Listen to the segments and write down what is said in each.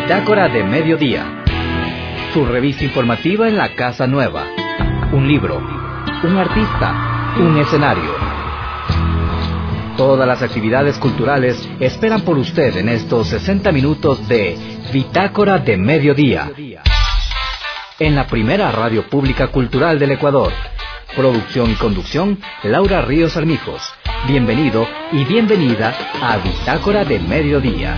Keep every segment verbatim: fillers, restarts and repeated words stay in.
Bitácora de Mediodía, su revista informativa en la Casa Nueva. Un libro, un artista, un escenario. Todas las actividades culturales esperan por usted en estos sesenta minutos de Bitácora de Mediodía, en la primera radio pública cultural del Ecuador. Producción y conducción, Laura Ríos Armijos. Bienvenido y bienvenida a Bitácora de Mediodía.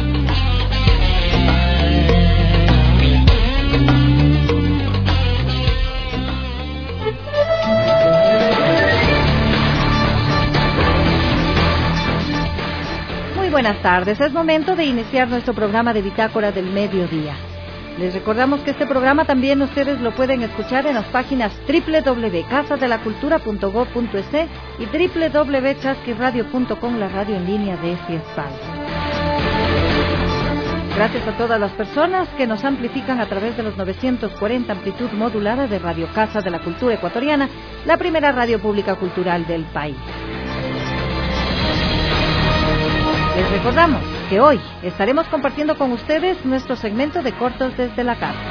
Muy buenas tardes, es momento de iniciar nuestro programa de Bitácora del Mediodía. Les recordamos que este programa también ustedes lo pueden escuchar en las páginas doble u doble u doble u punto casa de la cultura punto gob punto es y doble u doble u doble u punto chasquiradio punto com, la radio en línea de Fiespal. Gracias a todas las personas que nos amplifican a través de los novecientos cuarenta amplitud modulada de Radio Casa de la Cultura Ecuatoriana, la primera radio pública cultural del país. Les recordamos que hoy estaremos compartiendo con ustedes nuestro segmento de cortos desde la casa.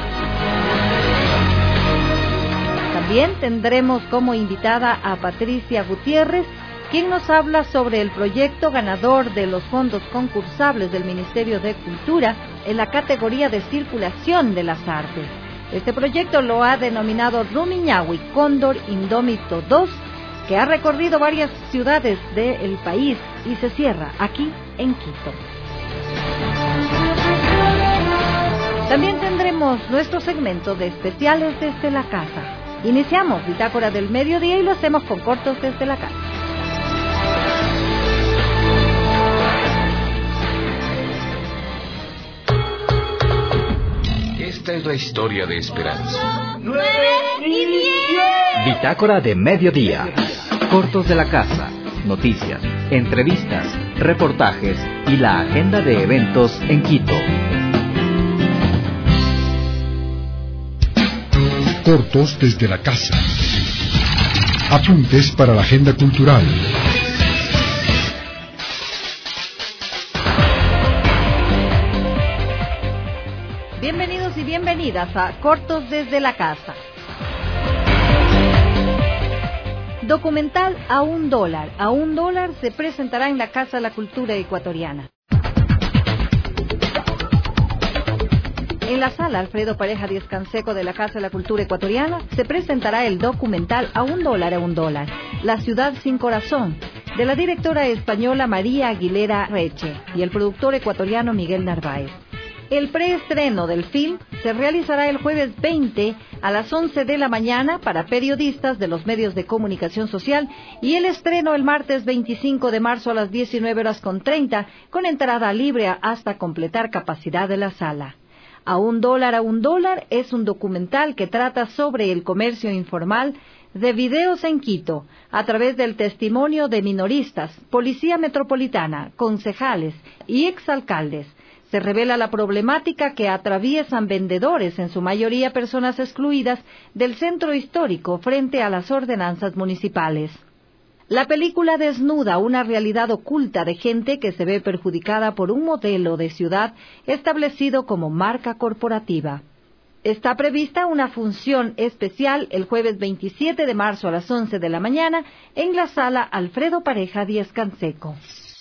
También tendremos como invitada a Patricia Gutiérrez, quien nos habla sobre el proyecto ganador de los fondos concursables del Ministerio de Cultura en la categoría de circulación de las artes. Este proyecto lo ha denominado Rumiñahui Cóndor Indómito dos, que ha recorrido varias ciudades del país y se cierra aquí en Quito. También tendremos nuestro segmento de especiales desde la casa. Iniciamos Bitácora del Mediodía y lo hacemos con cortos desde la casa. Esta es la historia de Esperanza. ¡Nueve y diez! Bitácora de Mediodía. Cortos de la casa, noticias, entrevistas, reportajes y la agenda de eventos en Quito. Cortos desde la casa. Apuntes para la agenda cultural. Bienvenidos y bienvenidas a Cortos desde la casa. Documental A un dólar. A un dólar se presentará en la Casa de la Cultura Ecuatoriana. En la sala Alfredo Pareja Díaz Canseco de la Casa de la Cultura Ecuatoriana se presentará el documental A un dólar, a un dólar, La ciudad sin corazón, de la directora española María Aguilera Reche y el productor ecuatoriano Miguel Narváez. El preestreno del film se realizará el jueves veinte a las once de la mañana para periodistas de los medios de comunicación social y el estreno el martes veinticinco de marzo a las diecinueve horas con treinta con entrada libre hasta completar capacidad de la sala. A un dólar, a un dólar es un documental que trata sobre el comercio informal de videos en Quito a través del testimonio de minoristas, policía metropolitana, concejales y exalcaldes. Se revela la problemática que atraviesan vendedores, en su mayoría personas excluidas, del centro histórico frente a las ordenanzas municipales. La película desnuda una realidad oculta de gente que se ve perjudicada por un modelo de ciudad establecido como marca corporativa. Está prevista una función especial el jueves veintisiete de marzo a las once de la mañana en la sala Alfredo Pareja Díaz Canseco.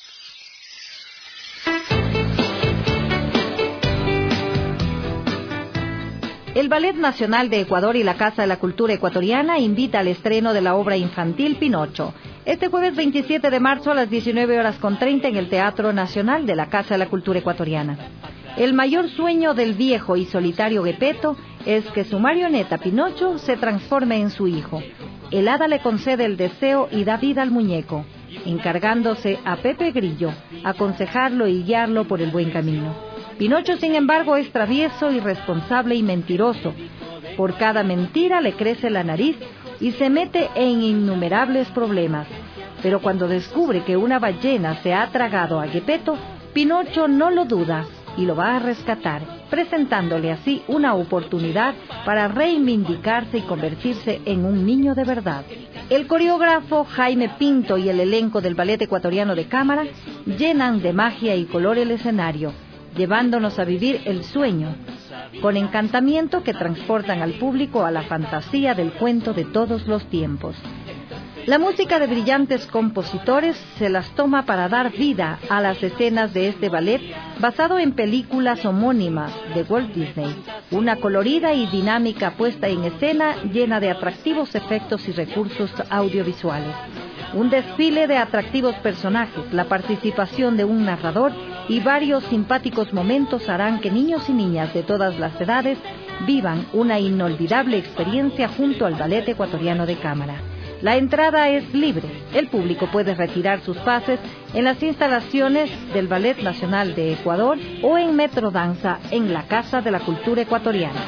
El Ballet Nacional de Ecuador y la Casa de la Cultura Ecuatoriana invita al estreno de la obra infantil Pinocho, este jueves veintisiete de marzo a las diecinueve horas con treinta en el Teatro Nacional de la Casa de la Cultura Ecuatoriana. El mayor sueño del viejo y solitario Gepetto es que su marioneta Pinocho se transforme en su hijo. El hada le concede el deseo y da vida al muñeco, encargándose a Pepe Grillo aconsejarlo y guiarlo por el buen camino. Pinocho, sin embargo, es travieso, irresponsable y mentiroso. Por cada mentira le crece la nariz y se mete en innumerables problemas. Pero cuando descubre que una ballena se ha tragado a Gepetto, Pinocho no lo duda y lo va a rescatar, presentándole así una oportunidad para reivindicarse y convertirse en un niño de verdad. El coreógrafo Jaime Pinto y el elenco del Ballet Ecuatoriano de Cámara llenan de magia y color el escenario, llevándonos a vivir el sueño, con encantamiento que transportan al público a la fantasía del cuento de todos los tiempos. La música de brillantes compositores se las toma para dar vida a las escenas de este ballet basado en películas homónimas de Walt Disney. Una colorida y dinámica puesta en escena llena de atractivos efectos y recursos audiovisuales. Un desfile de atractivos personajes, la participación de un narrador y varios simpáticos momentos harán que niños y niñas de todas las edades vivan una inolvidable experiencia junto al ballet ecuatoriano de cámara. La entrada es libre. El público puede retirar sus pases en las instalaciones del Ballet Nacional de Ecuador o en Metrodanza en la Casa de la Cultura Ecuatoriana.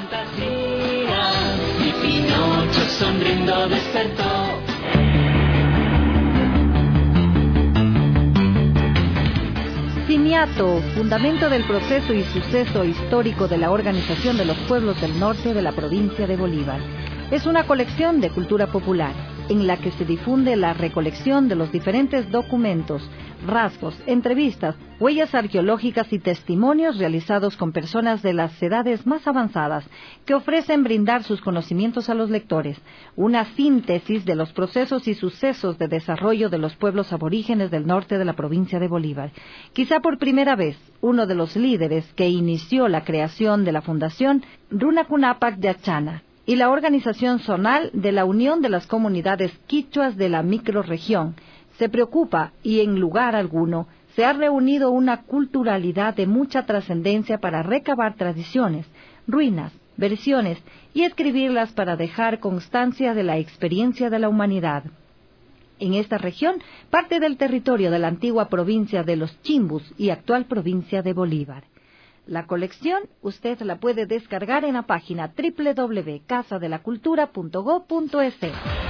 Ciniato, fundamento del proceso y suceso histórico de la organización de los pueblos del norte de la provincia de Bolívar. Es una colección de cultura popular, en la que se difunde la recolección de los diferentes documentos, rasgos, entrevistas, huellas arqueológicas y testimonios realizados con personas de las edades más avanzadas, que ofrecen brindar sus conocimientos a los lectores, una síntesis de los procesos y sucesos de desarrollo de los pueblos aborígenes del norte de la provincia de Bolívar. Quizá por primera vez, uno de los líderes que inició la creación de la Fundación Runacunapac Yachana, y la organización zonal de la Unión de las Comunidades Quichuas de la Microrregión, se preocupa y en lugar alguno se ha reunido una culturalidad de mucha trascendencia para recabar tradiciones, ruinas, versiones y escribirlas para dejar constancia de la experiencia de la humanidad. En esta región, parte del territorio de la antigua provincia de los Chimbus y actual provincia de Bolívar. La colección usted la puede descargar en la página doble u doble u doble u punto casa de la cultura punto gob punto es.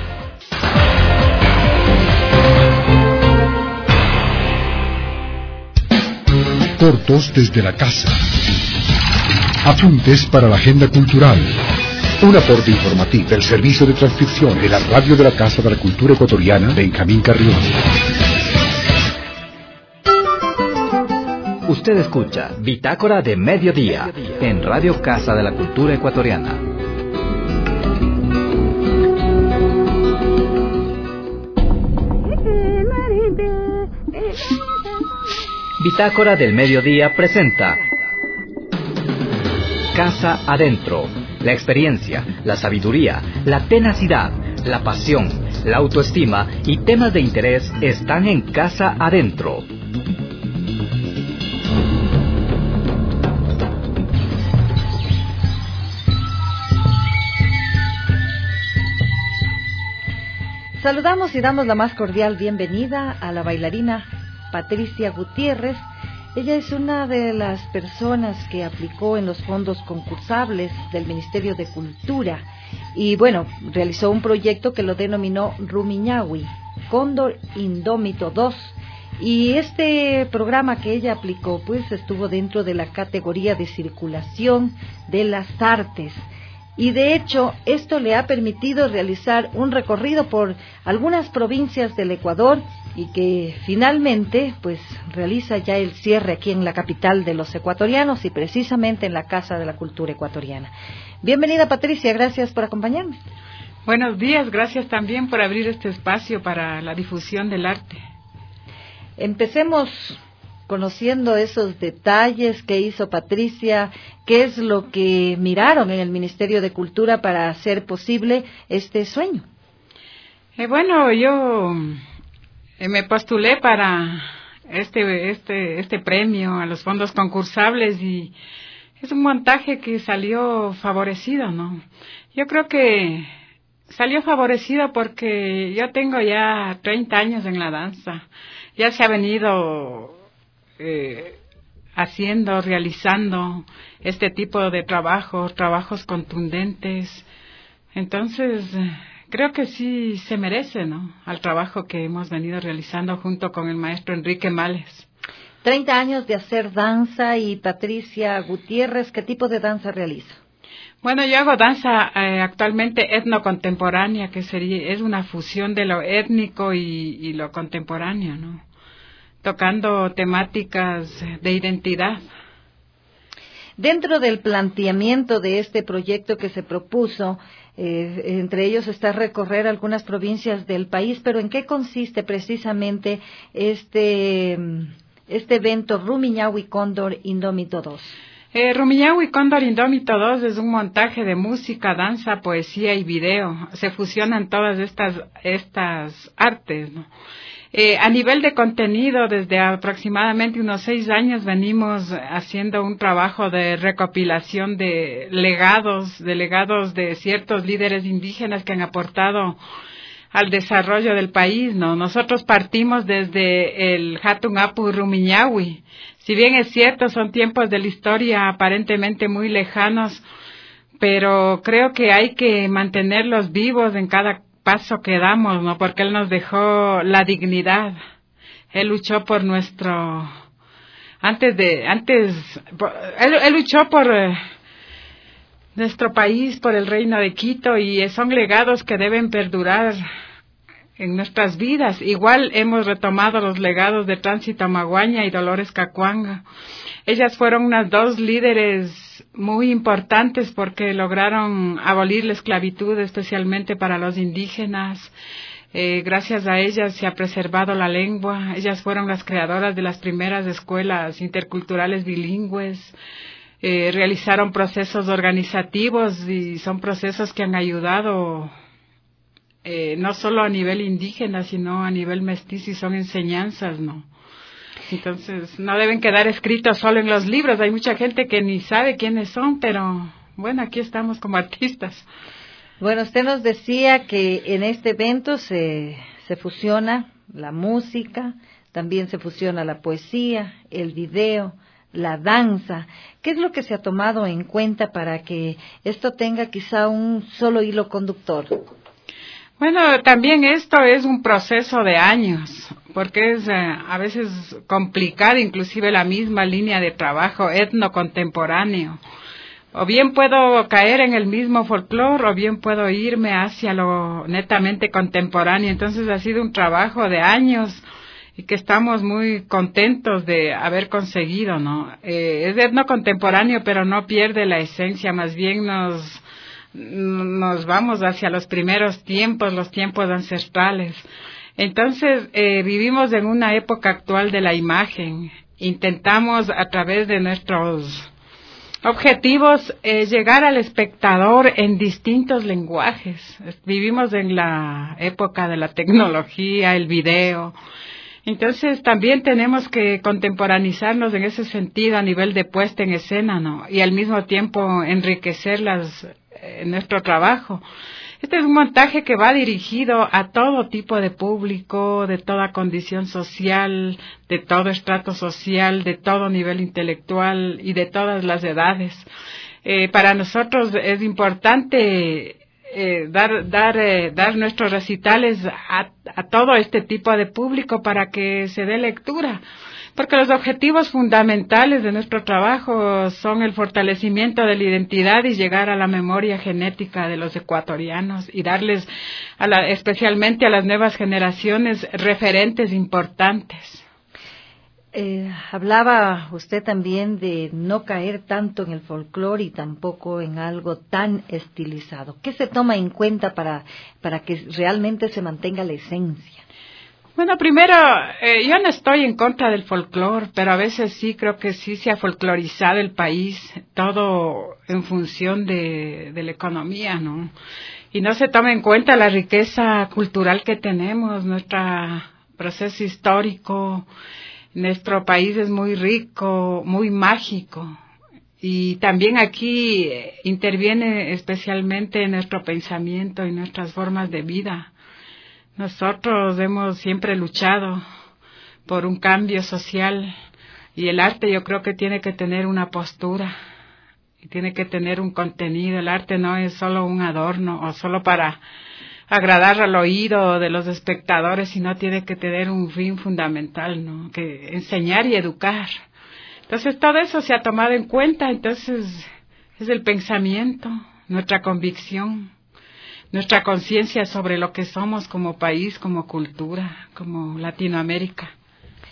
Cortos desde la casa. Apuntes para la agenda cultural. Un aporte informativo del servicio de transcripción de la radio de la Casa de la Cultura Ecuatoriana, Benjamín Carrión. Usted escucha Bitácora de Mediodía en Radio Casa de la Cultura Ecuatoriana. Bitácora del Mediodía presenta Casa Adentro. La experiencia, la sabiduría, la tenacidad, la pasión, la autoestima y temas de interés están en Casa Adentro. Saludamos y damos la más cordial bienvenida a la bailarina Patricia Gutiérrez. Ella es una de las personas que aplicó en los fondos concursables del Ministerio de Cultura y, bueno, realizó un proyecto que lo denominó Rumiñahui, Cóndor Indómito dos. Y este programa que ella aplicó, pues, estuvo dentro de la categoría de circulación de las artes. Y de hecho, esto le ha permitido realizar un recorrido por algunas provincias del Ecuador y que finalmente, pues, realiza ya el cierre aquí en la capital de los ecuatorianos y precisamente en la Casa de la Cultura Ecuatoriana. Bienvenida, Patricia, gracias por acompañarme. Buenos días, gracias también por abrir este espacio para la difusión del arte. Empecemos conociendo esos detalles que hizo Patricia, qué es lo que miraron en el Ministerio de Cultura para hacer posible este sueño. Eh, bueno, yo eh, me postulé para este, este, este premio a los fondos concursables y es un montaje que salió favorecido, ¿no? Yo creo que salió favorecido porque yo tengo ya treinta años en la danza, ya se ha venido Eh, haciendo, realizando este tipo de trabajos, trabajos contundentes. Entonces, creo que sí se merece, ¿no?, al trabajo que hemos venido realizando junto con el maestro Enrique Males. Treinta años de hacer danza y Patricia Gutiérrez, ¿qué tipo de danza realiza? Bueno, yo hago danza eh, actualmente etnocontemporánea, que sería, es una fusión de lo étnico y, y lo contemporáneo, ¿no?, tocando temáticas de identidad. Dentro del planteamiento de este proyecto que se propuso, eh, entre ellos está recorrer algunas provincias del país, pero ¿en qué consiste precisamente este, este evento Rumiñahui Cóndor Indómito dos? Eh, Rumiñahui Cóndor Indómito dos es un montaje de música, danza, poesía y video. Se fusionan todas estas, estas artes, ¿no? Eh, a nivel de contenido, desde aproximadamente unos seis años venimos haciendo un trabajo de recopilación de legados, de legados de ciertos líderes indígenas que han aportado al desarrollo del país, ¿no? Nosotros partimos desde el Hatun Apu Rumiñahui. Si bien es cierto, son tiempos de la historia aparentemente muy lejanos, pero creo que hay que mantenerlos vivos en cada paso que damos, ¿no? Porque él nos dejó la dignidad. Él luchó por nuestro, antes de, antes, por, él, él luchó por eh, nuestro país, por el reino de Quito, y son legados que deben perdurar en nuestras vidas. Igual hemos retomado los legados de Tránsito Maguaña y Dolores Cacuanga. Ellas fueron unas dos líderes muy importantes porque lograron abolir la esclavitud, especialmente para los indígenas. Eh, gracias a ellas se ha preservado la lengua. Ellas fueron las creadoras de las primeras escuelas interculturales bilingües. Eh, realizaron procesos organizativos y son procesos que han ayudado eh, no solo a nivel indígena, sino a nivel mestizo, y son enseñanzas, ¿no? Entonces, no deben quedar escritos solo en los libros. Hay mucha gente que ni sabe quiénes son, pero bueno, aquí estamos como artistas. Bueno, usted nos decía que en este evento se, se fusiona la música, también se fusiona la poesía, el video, la danza. ¿Qué es lo que se ha tomado en cuenta para que esto tenga quizá un solo hilo conductor? Bueno, también esto es un proceso de años, porque es eh, a veces complicada inclusive la misma línea de trabajo etno-contemporáneo. O bien puedo caer en el mismo folclore, o bien puedo irme hacia lo netamente contemporáneo. Entonces ha sido un trabajo de años y que estamos muy contentos de haber conseguido, ¿no? Eh, es etno-contemporáneo, pero no pierde la esencia, más bien nos... nos vamos hacia los primeros tiempos, los tiempos ancestrales. Entonces, eh, vivimos en una época actual de la imagen. Intentamos, a través de nuestros objetivos, eh, llegar al espectador en distintos lenguajes. Vivimos en la época de la tecnología, el video. Entonces, también tenemos que contemporaneizarnos en ese sentido a nivel de puesta en escena, ¿no? Y al mismo tiempo enriquecer las en nuestro trabajo. Este es un montaje que va dirigido a todo tipo de público, de toda condición social, de todo estrato social, de todo nivel intelectual y de todas las edades. Eh, para nosotros es importante eh, dar dar eh, dar nuestros recitales a, a todo este tipo de público para que se dé lectura. Porque los objetivos fundamentales de nuestro trabajo son el fortalecimiento de la identidad y llegar a la memoria genética de los ecuatorianos y darles, a la, especialmente a las nuevas generaciones, referentes importantes. Eh, hablaba usted también de no caer tanto en el folclore y tampoco en algo tan estilizado. ¿Qué se toma en cuenta para, para que realmente se mantenga la esencia? Bueno, primero, eh, yo no estoy en contra del folclore, pero a veces sí creo que sí se ha folclorizado el país, todo en función de, de la economía, ¿no? Y no se toma en cuenta la riqueza cultural que tenemos, nuestro proceso histórico. Nuestro país es muy rico, muy mágico. Y también aquí interviene especialmente nuestro pensamiento y nuestras formas de vida. Nosotros hemos siempre luchado por un cambio social y el arte yo creo que tiene que tener una postura y tiene que tener un contenido. El arte no es solo un adorno o solo para agradar al oído de los espectadores, sino tiene que tener un fin fundamental, ¿no? Que enseñar y educar. Entonces todo eso se ha tomado en cuenta. Entonces es el pensamiento, nuestra convicción, nuestra conciencia sobre lo que somos como país, como cultura, como Latinoamérica.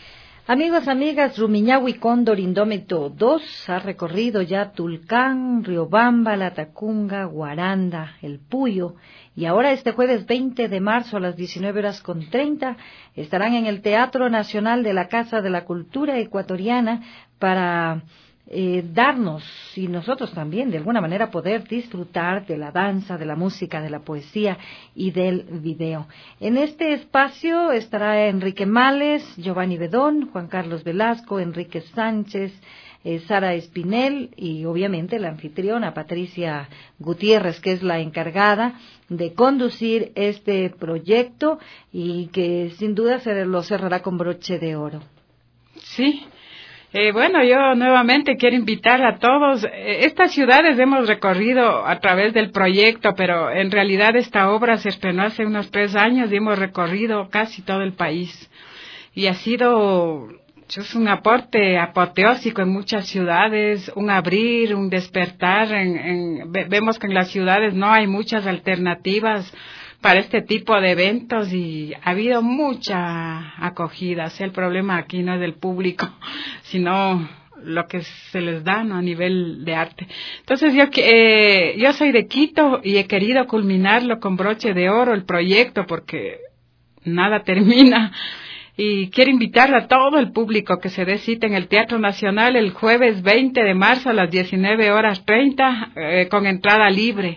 Amigos, amigas, Rumiñahui Cóndor Indómito dos ha recorrido ya Tulcán, Riobamba, Latacunga, Guaranda, El Puyo, y ahora este jueves veinte de marzo a las diecinueve horas con treinta estarán en el Teatro Nacional de la Casa de la Cultura Ecuatoriana para eh, darnos, y nosotros también, de alguna manera poder disfrutar de la danza, de la música, de la poesía y del video. En este espacio estará Enrique Males, Giovanni Bedón, Juan Carlos Velasco, Enrique Sánchez, eh, Sara Espinel y obviamente la anfitriona Patricia Gutiérrez, que es la encargada de conducir este proyecto y que sin duda se lo cerrará con broche de oro. Sí. Eh, bueno, yo nuevamente quiero invitar a todos. Eh, estas ciudades hemos recorrido a través del proyecto, pero en realidad esta obra se estrenó hace unos tres años y hemos recorrido casi todo el país. Y ha sido es un aporte apoteósico en muchas ciudades, un abrir, un despertar. En, en, vemos que en las ciudades no hay muchas alternativas para este tipo de eventos y ha habido mucha acogida. O sea, el problema aquí no es del público, sino lo que se les da, ¿no?, a nivel de arte. Entonces yo eh, yo soy de Quito y he querido culminarlo con broche de oro el proyecto porque nada termina. Y quiero invitar a todo el público que se dé cita en el Teatro Nacional el jueves veinte de marzo a las diecinueve horas treinta eh, con entrada libre.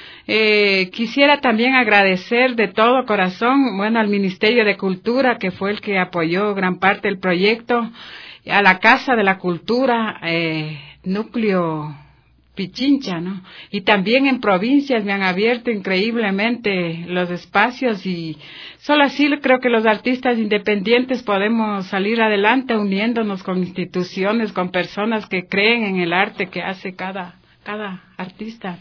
Eh, quisiera también agradecer de todo corazón, bueno, al Ministerio de Cultura, que fue el que apoyó gran parte del proyecto, a la Casa de la Cultura, eh, Núcleo Pichincha, ¿no? Y también en provincias me han abierto increíblemente los espacios y solo así creo que los artistas independientes podemos salir adelante uniéndonos con instituciones, con personas que creen en el arte que hace cada, cada artista.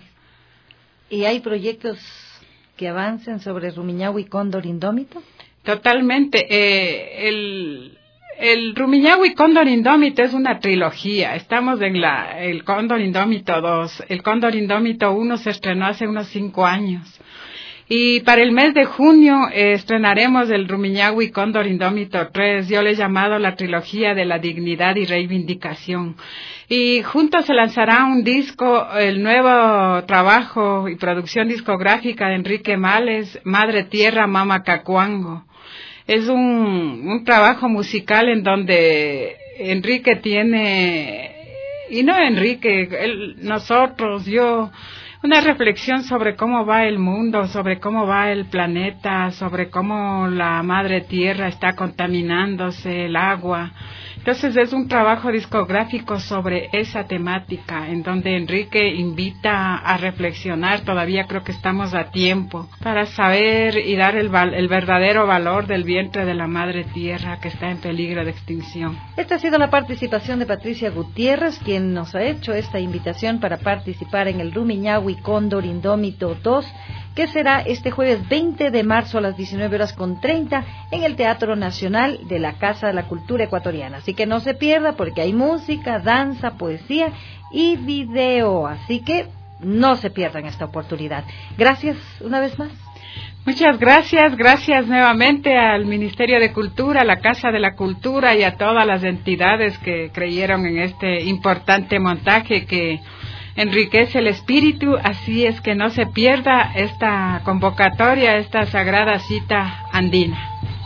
¿Y hay proyectos que avancen sobre Rumiñahui Cóndor Indómito? Totalmente. Eh, el, el Rumiñahui Cóndor Indómito es una trilogía. Estamos en la el Cóndor Indómito dos. El Cóndor Indómito uno se estrenó hace unos cinco años. Y para el mes de junio eh, estrenaremos el Rumiñahui Cóndor Indómito tres. Yo le he llamado la trilogía de la dignidad y reivindicación. Y juntos se lanzará un disco, el nuevo trabajo y producción discográfica de Enrique Males, Madre Tierra, Mama Cacuango. Es un, un trabajo musical en donde Enrique tiene, y no Enrique, él, nosotros, yo, una reflexión sobre cómo va el mundo, sobre cómo va el planeta, sobre cómo la Madre Tierra está contaminándose, el agua. Entonces es un trabajo discográfico sobre esa temática, en donde Enrique invita a reflexionar. Todavía creo que estamos a tiempo para saber y dar el, val- el verdadero valor del vientre de la Madre Tierra que está en peligro de extinción. Esta ha sido la participación de Patricia Gutiérrez, quien nos ha hecho esta invitación para participar en el Rumiñahui Cóndor Indómito dos, que será este jueves veinte de marzo a las diecinueve horas con treinta en el Teatro Nacional de la Casa de la Cultura Ecuatoriana. Así que no se pierda porque hay música, danza, poesía y video. Así que no se pierdan esta oportunidad. Gracias una vez más. Muchas gracias, gracias nuevamente al Ministerio de Cultura, a la Casa de la Cultura y a todas las entidades que creyeron en este importante montaje que enriquece el espíritu. Así es que no se pierda esta convocatoria, esta sagrada cita andina.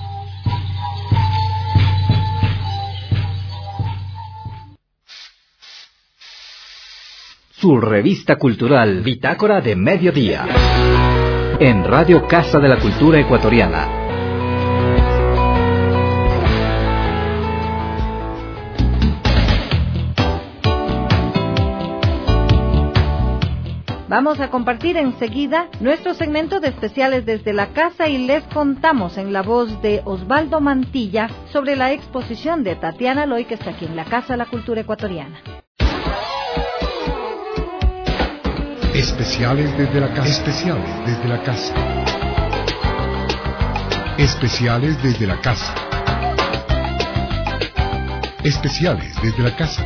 Su revista cultural Bitácora de Mediodía en Radio Casa de la Cultura Ecuatoriana. Vamos a compartir enseguida nuestro segmento de especiales desde la casa y les contamos en la voz de Osvaldo Mantilla sobre la exposición de Tatiana Loy que está aquí en la Casa de la Cultura Ecuatoriana. Especiales desde la casa. Especiales desde la casa. Especiales desde la casa. Especiales desde la casa.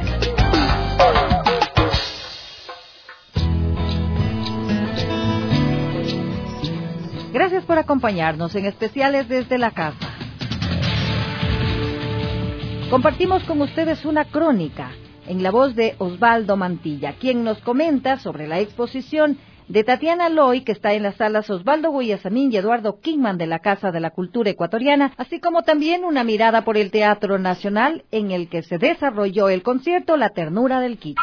Gracias por acompañarnos en Especiales desde la casa. compartimos con ustedes una crónica en la voz de Osvaldo Mantilla, quien nos comenta sobre la exposición de Tatiana Loy, que está en las salas Osvaldo Guayasamín y Eduardo Kingman de la Casa de la Cultura Ecuatoriana, así como también una mirada por el Teatro Nacional, en el que se desarrolló el concierto La Ternura del Quichua.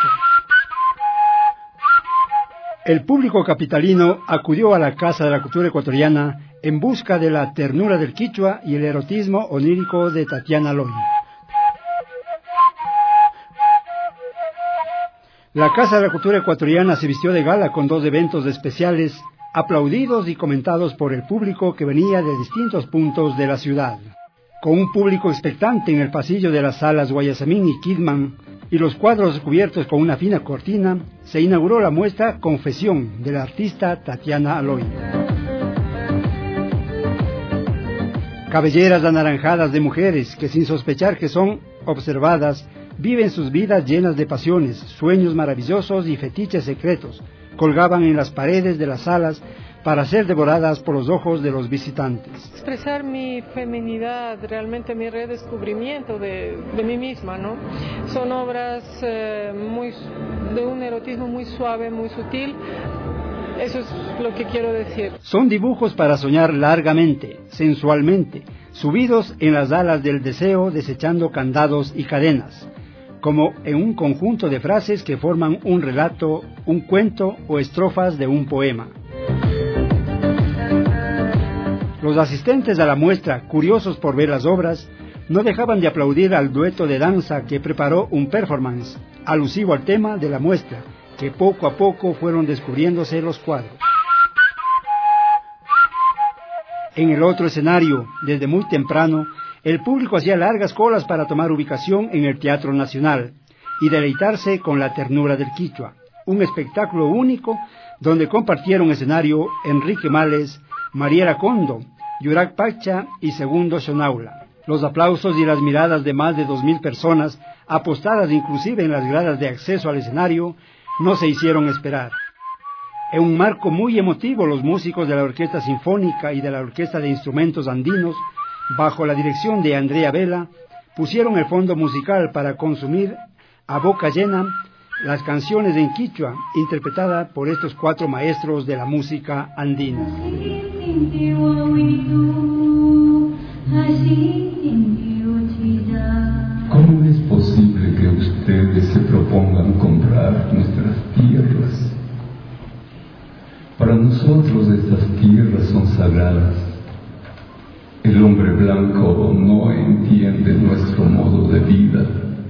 El público capitalino acudió a la Casa de la Cultura Ecuatoriana en busca de la ternura del Quichua y el erotismo onírico de Tatiana Loy. La Casa de la Cultura Ecuatoriana se vistió de gala con dos eventos especiales, aplaudidos y comentados por el público que venía de distintos puntos de la ciudad. Con un público expectante en el pasillo de las salas Guayasamín y Kidman y los cuadros cubiertos con una fina cortina, se inauguró la muestra Confesión de la artista Tatiana Loy. Cabelleras anaranjadas de mujeres que, sin sospechar que son observadas, viven sus vidas llenas de pasiones, sueños maravillosos y fetiches secretos, colgaban en las paredes de las salas para ser devoradas por los ojos de los visitantes. Expresar mi feminidad, realmente mi redescubrimiento de, de mí misma, ¿no? Son obras eh, muy, de un erotismo muy suave, muy sutil. Eso es lo que quiero decir. Son dibujos para soñar largamente, sensualmente, subidos en las alas del deseo, desechando candados y cadenas, como en un conjunto de frases que forman un relato, un cuento o estrofas de un poema. Los asistentes a la muestra, curiosos por ver las obras, no dejaban de aplaudir al dueto de danza que preparó un performance alusivo al tema de la muestra, que poco a poco fueron descubriéndose los cuadros. En el otro escenario, desde muy temprano, el público hacía largas colas para tomar ubicación en el Teatro Nacional y deleitarse con La Ternura del Quichua, un espectáculo único donde compartieron escenario Enrique Males, Mariela Condo, Yurak Pacha y Segundo Xonaula. Los aplausos y las miradas de más de dos mil personas, apostadas inclusive en las gradas de acceso al escenario, no se hicieron esperar. En un marco muy emotivo, los músicos de la Orquesta Sinfónica y de la Orquesta de Instrumentos Andinos, bajo la dirección de Andrea Vela, pusieron el fondo musical para consumir a boca llena las canciones en quichua, interpretadas por estos cuatro maestros de la música andina. ¿Cómo es posible que ustedes se propongan comprar nuestras tierras? Para nosotros estas tierras son sagradas. El hombre blanco no entiende nuestro modo de vida.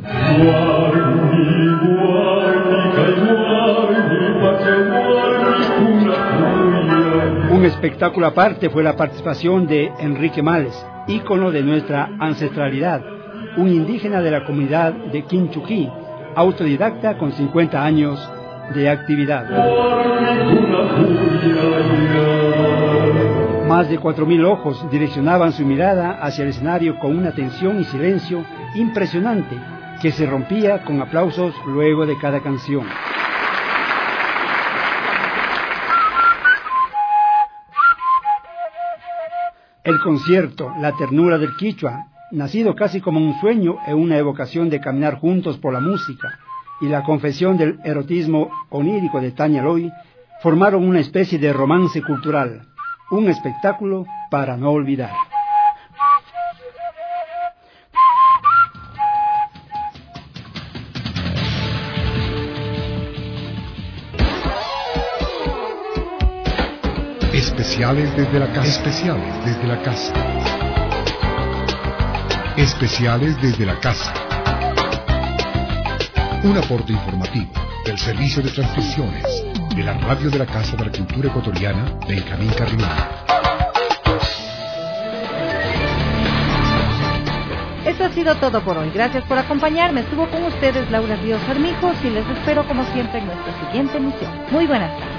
Un espectáculo aparte fue la participación de Enrique Males, ícono de nuestra ancestralidad, un indígena de la comunidad de Quinchuquí, autodidacta con cincuenta años de actividad. Más de cuatro mil ojos direccionaban su mirada hacia el escenario con una tensión y silencio impresionante que se rompía con aplausos luego de cada canción. El concierto La Ternura del Quichua, nacido casi como un sueño e una evocación de caminar juntos por la música, y la confesión del erotismo onírico de Tania Loy, formaron una especie de romance cultural, un espectáculo para no olvidar. Especiales desde la casa. Especiales desde la casa. Especiales desde la casa. Un aporte informativo del Servicio de Transmisiones de la Radio de la Casa de la Cultura Ecuatoriana, Benjamín Carrillo. Esto ha sido todo por hoy. Gracias por acompañarme. Estuvo con ustedes Laura Ríos Armijos y les espero como siempre en nuestra siguiente emisión. Muy buenas tardes.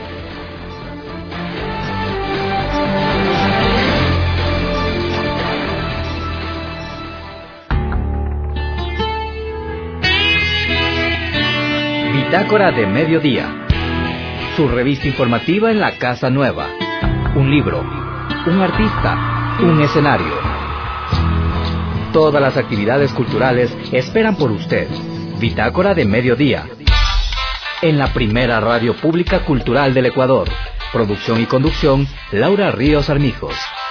Bitácora de Mediodía, su revista informativa en la Casa Nueva. Un libro, un artista, un escenario. Todas las actividades culturales esperan por usted. Bitácora de Mediodía. En la primera radio pública cultural del Ecuador. Producción y conducción, Laura Ríos Armijos.